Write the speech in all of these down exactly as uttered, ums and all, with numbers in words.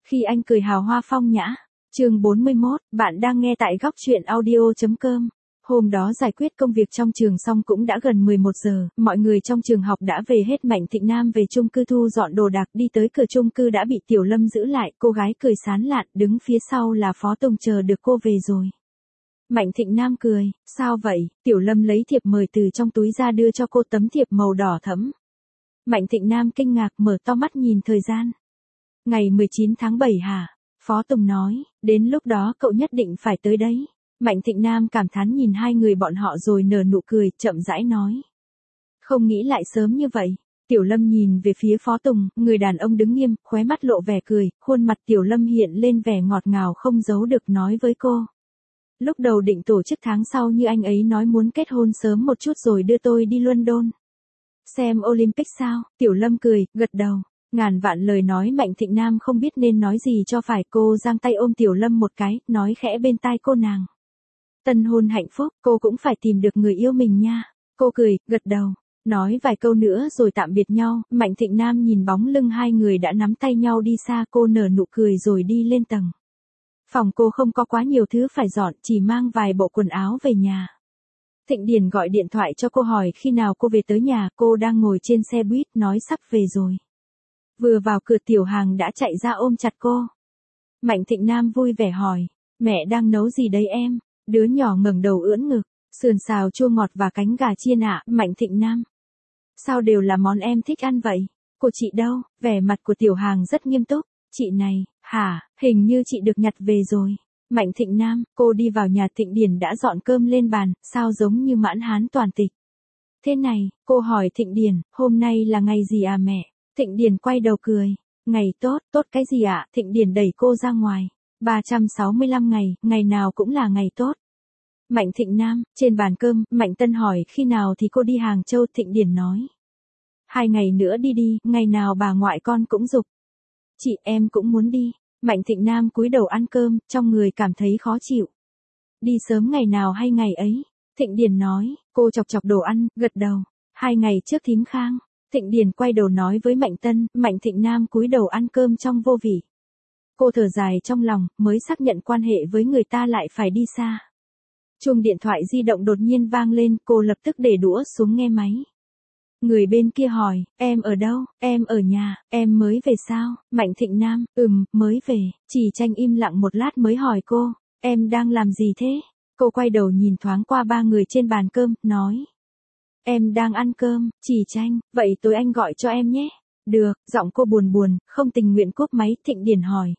Khi anh cười hào hoa phong nhã. Chương bốn mươi mốt, bạn đang nghe tại góc truyện audio chấm com. Hôm đó giải quyết công việc trong trường xong cũng đã gần mười một giờ, mọi người trong trường học đã về hết. Mạnh Thịnh Nam về chung cư thu dọn đồ đạc, đi tới cửa chung cư đã bị Tiểu Lâm giữ lại, cô gái cười sán lạn, đứng phía sau là Phó Tùng chờ được cô về rồi. Mạnh Thịnh Nam cười, sao vậy? Tiểu Lâm lấy thiệp mời từ trong túi ra đưa cho cô tấm thiệp màu đỏ thẫm. Mạnh Thịnh Nam kinh ngạc mở to mắt nhìn thời gian. Ngày mười chín tháng bảy hả? Phó Tùng nói, đến lúc đó cậu nhất định phải tới đấy. Mạnh Thịnh Nam cảm thán nhìn hai người bọn họ rồi nở nụ cười, chậm rãi nói. Không nghĩ lại sớm như vậy. Tiểu Lâm nhìn về phía Phó Tùng, người đàn ông đứng nghiêm, khóe mắt lộ vẻ cười, khuôn mặt Tiểu Lâm hiện lên vẻ ngọt ngào không giấu được nói với cô. Lúc đầu định tổ chức tháng sau như anh ấy nói muốn kết hôn sớm một chút rồi đưa tôi đi London. Xem Olympic sao? Tiểu Lâm cười, gật đầu. Ngàn vạn lời nói Mạnh Thịnh Nam không biết nên nói gì cho phải, cô giang tay ôm Tiểu Lâm một cái, nói khẽ bên tai cô nàng. Tân hôn hạnh phúc, cô cũng phải tìm được người yêu mình nha. Cô cười, gật đầu, nói vài câu nữa rồi tạm biệt nhau. Mạnh Thịnh Nam nhìn bóng lưng hai người đã nắm tay nhau đi xa, cô nở nụ cười rồi đi lên tầng. Phòng cô không có quá nhiều thứ phải dọn, chỉ mang vài bộ quần áo về nhà. Thịnh Điền gọi điện thoại cho cô hỏi khi nào cô về tới nhà, cô đang ngồi trên xe buýt, nói sắp về rồi. Vừa vào cửa Tiểu Hàng đã chạy ra ôm chặt cô. Mạnh Thịnh Nam vui vẻ hỏi, mẹ đang nấu gì đấy em? Đứa nhỏ ngẩng đầu ưỡn ngực, sườn xào chua ngọt và cánh gà chiên ạ. Mạnh Thịnh Nam, sao đều là món em thích ăn vậy? Của chị đâu? Vẻ mặt của Tiểu Hàng rất nghiêm túc. Chị này, hả, hình như chị được nhặt về rồi. Mạnh Thịnh Nam, cô đi vào nhà. Thịnh Điền đã dọn cơm lên bàn, sao giống như mãn hán toàn tịch. Thế này, cô hỏi Thịnh Điền, hôm nay là ngày gì à mẹ? Thịnh Điền quay đầu cười, ngày tốt, tốt cái gì ạ? À? Thịnh Điền đẩy cô ra ngoài, ba trăm sáu mươi lăm ngày, ngày nào cũng là ngày tốt. Mạnh Thịnh Nam, trên bàn cơm, Mạnh Tân hỏi khi nào thì cô đi Hàng Châu. Thịnh Điền nói, hai ngày nữa đi đi, ngày nào bà ngoại con cũng giục. Chị em cũng muốn đi. Mạnh Thịnh Nam cúi đầu ăn cơm, trong người cảm thấy khó chịu. Đi sớm ngày nào hay ngày ấy? Thịnh Điền nói, cô chọc chọc đồ ăn, gật đầu, hai ngày trước thím Khang. Thịnh Điền quay đầu nói với Mạnh Tân, Mạnh Thịnh Nam cúi đầu ăn cơm trong vô vị. Cô thở dài trong lòng, mới xác nhận quan hệ với người ta lại phải đi xa. Chuông điện thoại di động đột nhiên vang lên, cô lập tức để đũa xuống nghe máy. Người bên kia hỏi, em ở đâu? Em ở nhà, em mới về sao? Mạnh Thịnh Nam, ừm, mới về. Chỉ Tranh im lặng một lát mới hỏi cô, em đang làm gì thế? Cô quay đầu nhìn thoáng qua ba người trên bàn cơm, nói. Em đang ăn cơm. Chỉ Tranh, vậy tối anh gọi cho em nhé. Được, giọng cô buồn buồn, không tình nguyện cúp máy. Thịnh Điền hỏi.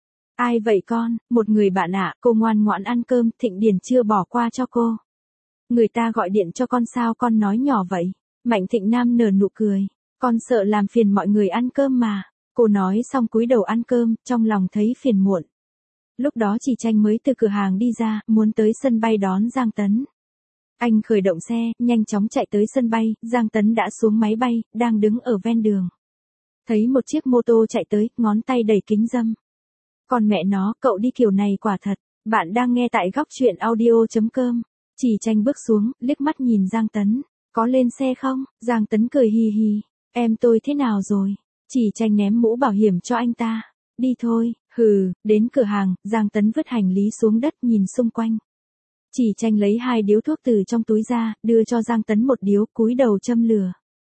Ai vậy con? Một người bạn ạ. À, cô ngoan ngoãn ăn cơm. Thịnh Điền chưa bỏ qua cho cô. Người ta gọi điện cho con sao con nói nhỏ vậy? Mạnh Thịnh Nam nở nụ cười. Con sợ làm phiền mọi người ăn cơm mà. Cô nói xong cúi đầu ăn cơm, trong lòng thấy phiền muộn. Lúc đó Chỉ Tranh mới từ cửa hàng đi ra, muốn tới sân bay đón Giang Tấn. Anh khởi động xe, nhanh chóng chạy tới sân bay. Giang Tấn đã xuống máy bay, đang đứng ở ven đường. Thấy một chiếc mô tô chạy tới, ngón tay đẩy kính râm. Còn mẹ nó, cậu đi kiểu này quả thật. Bạn đang nghe tại góc truyện audio chấm com. Chỉ Tranh bước xuống, liếc mắt nhìn Giang Tấn. Có lên xe không? Giang Tấn cười hì hì. Em tôi thế nào rồi? Chỉ Tranh ném mũ bảo hiểm cho anh ta. Đi thôi. Hừ, đến cửa hàng, Giang Tấn vứt hành lý xuống đất nhìn xung quanh. Chỉ Tranh lấy hai điếu thuốc từ trong túi ra, đưa cho Giang Tấn một điếu, cúi đầu châm lửa.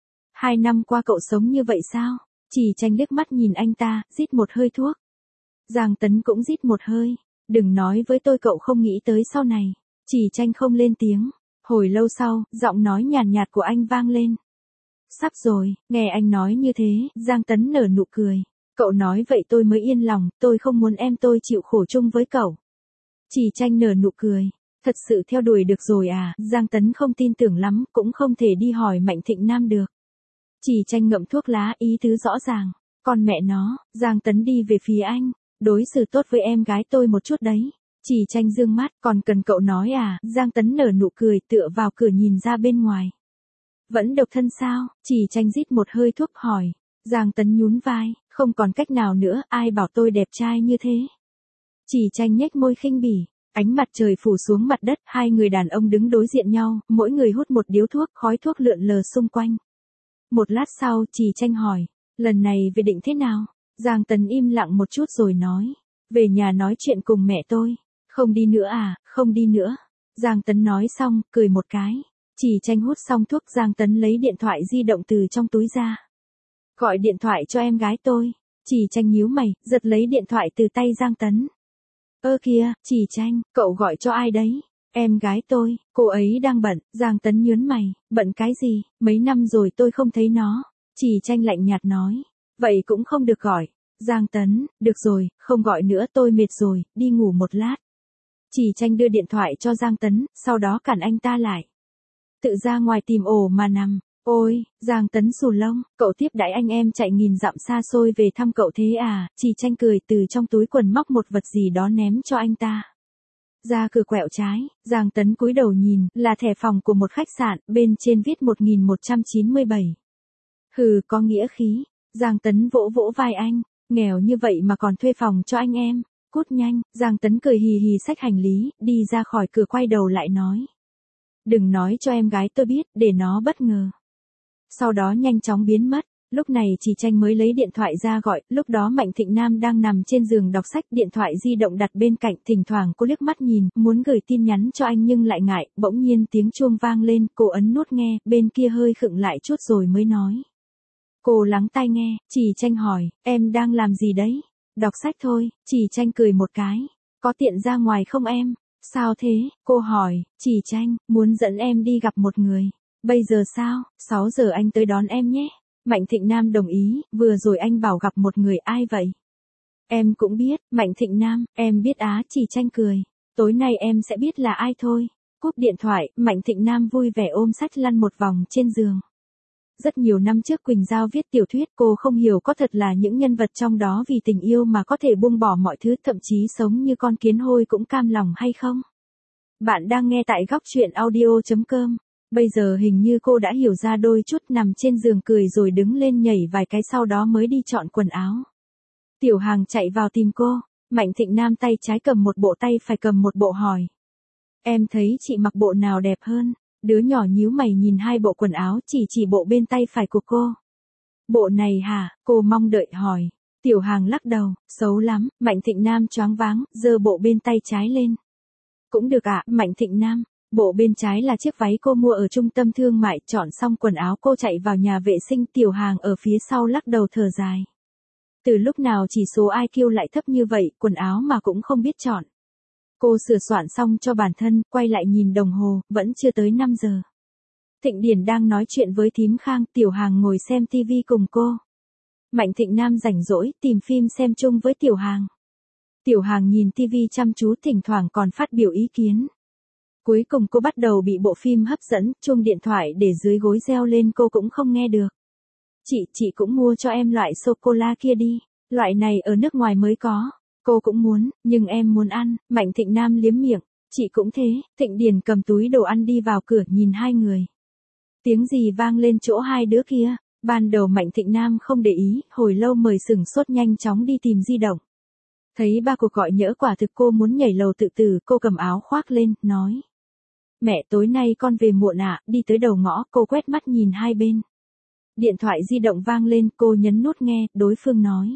Hai năm qua cậu sống như vậy sao? Chỉ Tranh liếc mắt nhìn anh ta, rít một hơi thuốc. Giang Tấn cũng rít một hơi. Đừng nói với tôi cậu không nghĩ tới sau này. Chỉ Tranh không lên tiếng. Hồi lâu sau, giọng nói nhàn nhạt của anh vang lên. Sắp rồi. Nghe anh nói như thế, Giang Tấn nở nụ cười. Cậu nói vậy tôi mới yên lòng, tôi không muốn em tôi chịu khổ chung với cậu. Chỉ Tranh nở nụ cười. Thật sự theo đuổi được rồi à? Giang Tấn không tin tưởng lắm, cũng không thể đi hỏi Mạnh Thịnh Nam được. Chỉ Tranh ngậm thuốc lá, ý tứ rõ ràng. Còn mẹ nó, Giang Tấn đi về phía anh. Đối xử tốt với em gái tôi một chút đấy. Chỉ Tranh dương mắt, còn cần cậu nói à? Giang Tấn nở nụ cười, tựa vào cửa nhìn ra bên ngoài. Vẫn độc thân sao? Chỉ Tranh rít một hơi thuốc hỏi. Giang Tấn nhún vai, không còn cách nào nữa, ai bảo tôi đẹp trai như thế. Chỉ Tranh nhếch môi khinh bỉ. Ánh mặt trời phủ xuống mặt đất, hai người đàn ông đứng đối diện nhau, mỗi người hút một điếu thuốc, khói thuốc lượn lờ xung quanh. Một lát sau, Chỉ Tranh hỏi, lần này về định thế nào? Giang Tấn im lặng một chút rồi nói. Về nhà nói chuyện cùng mẹ tôi. Không đi nữa à, không đi nữa. Giang Tấn nói xong, cười một cái. Chỉ Tranh hút xong thuốc, Giang Tấn lấy điện thoại di động từ trong túi ra. Gọi điện thoại cho em gái tôi. Chỉ Tranh nhíu mày, giật lấy điện thoại từ tay Giang Tấn. Ơ kìa, Chỉ Tranh, cậu gọi cho ai đấy? Em gái tôi, cô ấy đang bận. Giang Tấn nhớn mày, bận cái gì, mấy năm rồi tôi không thấy nó. Chỉ Tranh lạnh nhạt nói. Vậy cũng không được gọi. Giang Tấn, được rồi, không gọi nữa, tôi mệt rồi, đi ngủ một lát. Chỉ Tranh đưa điện thoại cho Giang Tấn, sau đó cản anh ta lại. Tự ra ngoài tìm ổ mà nằm. Ôi, Giang Tấn xù lông, cậu tiếp đãi anh em chạy nghìn dặm xa xôi về thăm cậu thế à? Chỉ Tranh cười từ trong túi quần móc một vật gì đó ném cho anh ta. Ra cửa quẹo trái, Giang Tấn cúi đầu nhìn, là thẻ phòng của một khách sạn, bên trên viết một nghìn một trăm chín mươi bảy. Hừ, có nghĩa khí. Giang Tấn vỗ vỗ vai anh, nghèo như vậy mà còn thuê phòng cho anh em. Cút nhanh. Giang Tấn cười hì hì xách hành lý, đi ra khỏi cửa quay đầu lại nói. Đừng nói cho em gái tôi biết, để nó bất ngờ. Sau đó nhanh chóng biến mất. Lúc này Chỉ Tranh mới lấy điện thoại ra gọi, lúc đó Mạnh Thịnh Nam đang nằm trên giường đọc sách, điện thoại di động đặt bên cạnh, thỉnh thoảng cô liếc mắt nhìn, muốn gửi tin nhắn cho anh nhưng lại ngại, bỗng nhiên tiếng chuông vang lên, cô ấn nút nghe, bên kia hơi khựng lại chút rồi mới nói. Cô lắng tai nghe, Chỉ Tranh hỏi, em đang làm gì đấy? Đọc sách thôi. Chỉ Tranh cười một cái. Có tiện ra ngoài không em? Sao thế? Cô hỏi. Chỉ Tranh, muốn dẫn em đi gặp một người. Bây giờ sao? sáu giờ anh tới đón em nhé. Mạnh Thịnh Nam đồng ý, vừa rồi anh bảo gặp một người, ai vậy? Em cũng biết. Mạnh Thịnh Nam, em biết á. Chỉ Tranh cười. Tối nay em sẽ biết là ai thôi. Cúp điện thoại, Mạnh Thịnh Nam vui vẻ ôm sách lăn một vòng trên giường. Rất nhiều năm trước Quỳnh Giao viết tiểu thuyết, cô không hiểu có thật là những nhân vật trong đó vì tình yêu mà có thể buông bỏ mọi thứ, thậm chí sống như con kiến hôi cũng cam lòng hay không? Bạn đang nghe tại góc truyện audio chấm com. Bây giờ hình như cô đã hiểu ra đôi chút, nằm trên giường cười rồi đứng lên nhảy vài cái sau đó mới đi chọn quần áo. Tiểu Hàng chạy vào tìm cô. Mạnh Thịnh Nam tay trái cầm một bộ, tay phải cầm một bộ hỏi. Em thấy chị mặc bộ nào đẹp hơn? Đứa nhỏ nhíu mày nhìn hai bộ quần áo, chỉ chỉ bộ bên tay phải của cô. Bộ này hả? Cô mong đợi hỏi. Tiểu Hàng lắc đầu, xấu lắm. Mạnh Thịnh Nam choáng váng, giơ bộ bên tay trái lên. Cũng được ạ. Mạnh Thịnh Nam. Bộ bên trái là chiếc váy cô mua ở trung tâm thương mại, chọn xong quần áo cô chạy vào nhà vệ sinh. Tiểu Hàng ở phía sau lắc đầu thở dài. Từ lúc nào chỉ số i kiu lại thấp như vậy, quần áo mà cũng không biết chọn. Cô sửa soạn xong cho bản thân, quay lại nhìn đồng hồ, vẫn chưa tới năm giờ. Thịnh Điển đang nói chuyện với thím Khang, Tiểu Hàng ngồi xem tivi cùng cô. Mạnh Thịnh Nam rảnh rỗi, tìm phim xem chung với Tiểu Hàng. Tiểu Hàng nhìn tivi chăm chú, thỉnh thoảng còn phát biểu ý kiến. Cuối cùng cô bắt đầu bị bộ phim hấp dẫn, chuông điện thoại để dưới gối reo lên cô cũng không nghe được. Chị, chị cũng mua cho em loại sô-cô-la kia đi, loại này ở nước ngoài mới có. Cô cũng muốn, nhưng em muốn ăn. Mạnh Thịnh Nam liếm miệng. Chị cũng thế. Thịnh Điển cầm túi đồ ăn đi vào cửa nhìn hai người. Tiếng gì vang lên chỗ hai đứa kia. Ban đầu Mạnh Thịnh Nam không để ý, hồi lâu mới sửng sốt nhanh chóng đi tìm di động. Thấy ba cuộc gọi nhỡ, quả thực cô muốn nhảy lầu tự tử. Cô cầm áo khoác lên, nói. Mẹ, tối nay con về muộn ạ. Đi tới đầu ngõ, cô quét mắt nhìn hai bên. Điện thoại di động vang lên, cô nhấn nút nghe, đối phương nói.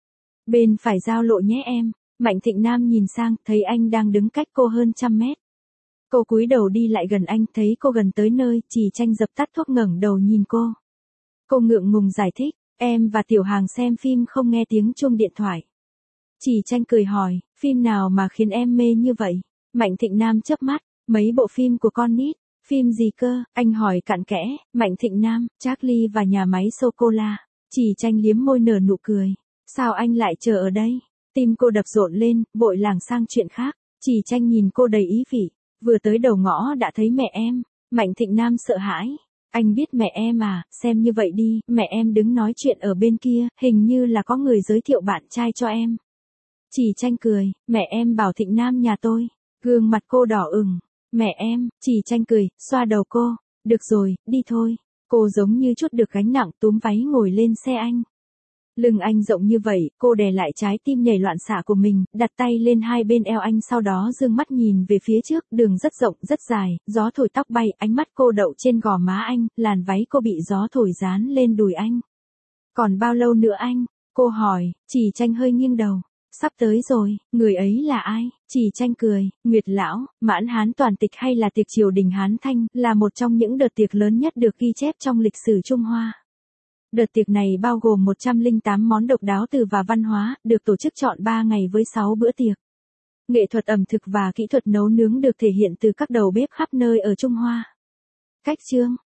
Bên phải giao lộ nhé em. Mạnh Thịnh Nam nhìn sang, thấy anh đang đứng cách cô hơn trăm mét. Cô cúi đầu đi lại gần anh, thấy cô gần tới nơi, Chỉ Tranh dập tắt thuốc ngẩng đầu nhìn cô. Cô ngượng ngùng giải thích, em và Tiểu Hàng xem phim không nghe tiếng chuông điện thoại. Chỉ Tranh cười hỏi, phim nào mà khiến em mê như vậy? Mạnh Thịnh Nam chớp mắt, mấy bộ phim của con nít. Phim gì cơ? Anh hỏi cặn kẽ. Mạnh Thịnh Nam, Charlie và nhà máy sô-cô-la. Chỉ Tranh liếm môi nở nụ cười. Sao anh lại chờ ở đây? Tim cô đập rộn lên, vội lảng sang chuyện khác. Chỉ Tranh nhìn cô đầy ý vị. Vừa tới đầu ngõ đã thấy mẹ em. Mạnh Thịnh Nam sợ hãi. Anh biết mẹ em à, xem như vậy đi, mẹ em đứng nói chuyện ở bên kia, hình như là có người giới thiệu bạn trai cho em. Chỉ Tranh cười, mẹ em bảo Thịnh Nam nhà tôi. Gương mặt cô đỏ ửng. Mẹ em, Chỉ Tranh cười, xoa đầu cô. Được rồi, đi thôi. Cô giống như chút được gánh nặng, túm váy ngồi lên xe anh. Lưng anh rộng như vậy, cô đè lại trái tim nhảy loạn xạ của mình, đặt tay lên hai bên eo anh, sau đó dương mắt nhìn về phía trước, đường rất rộng, rất dài, gió thổi tóc bay, ánh mắt cô đậu trên gò má anh, làn váy cô bị gió thổi dán lên đùi anh. Còn bao lâu nữa anh? Cô hỏi, Chỉ Tranh hơi nghiêng đầu. Sắp tới rồi, người ấy là ai? Chỉ Tranh cười, Nguyệt Lão, Mãn Hán toàn tịch hay là tiệc triều đình Hán Thanh, là một trong những đợt tiệc lớn nhất được ghi chép trong lịch sử Trung Hoa. Đợt tiệc này bao gồm một trăm lẻ tám món độc đáo từ và văn hóa, được tổ chức trọn ba ngày với sáu bữa tiệc. Nghệ thuật ẩm thực và kỹ thuật nấu nướng được thể hiện từ các đầu bếp khắp nơi ở Trung Hoa. Cách chương